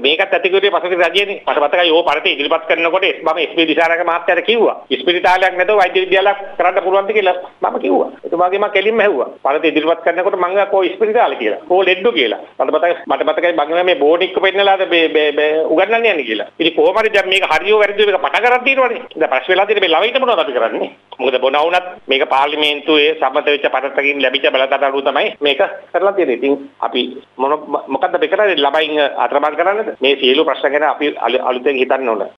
මේකත් ඇතිකරුවේ පසුගිය රජයේනේ. මට මතකයි ඕ පරිදි ඉදිරිපත් කරනකොට මම එස්.පී. දිසානායක මහත්තයාට කිව්වා. ඉස්පිරිතාලයක් නැතුව වෛද්‍ය විද්‍යාලයක් කරන්න පුළුවන්ද කියලා මම කිව්වා. එතුමාගේ මම කෙලින්ම ඇහුවා. පරිදි ඉදිරිපත් කරනකොට මම කිව්වා කෝ ඉස්පිරිතාලේ කියලා. කෝ ලෙඩ්ඩු කියලා. මට මතකයි මගේ මේ බෝඩ් එක පෙන්නලාද උගන්වන්න යන්නේ කියලා. ඉතින් කොහොම හරි දැන් මේක හරියෝ වැරදියෝ මේක පට කරන් තියෙනවනේ. දැන් ප්‍රශ්න වෙලා තියෙන්නේ මේ ළමයින්ට මොනවද අපි කරන්නේ? මොකද බොනා වුණත් මේක පාර්ලිමේන්තුවේ සම්මත වෙච්ච පටත්තකින් ලැබිච්ච බලතල අනුව තමයි මේක කරලා තියෙන්නේ. ඉතින් අපි මොකද්ද මේ කරන්නේ ළමයින් අතරමං කරන්නද? මේ සියලු ප්‍රශ්න ගැන අපි අලුතෙන් හිතන්න ඕන.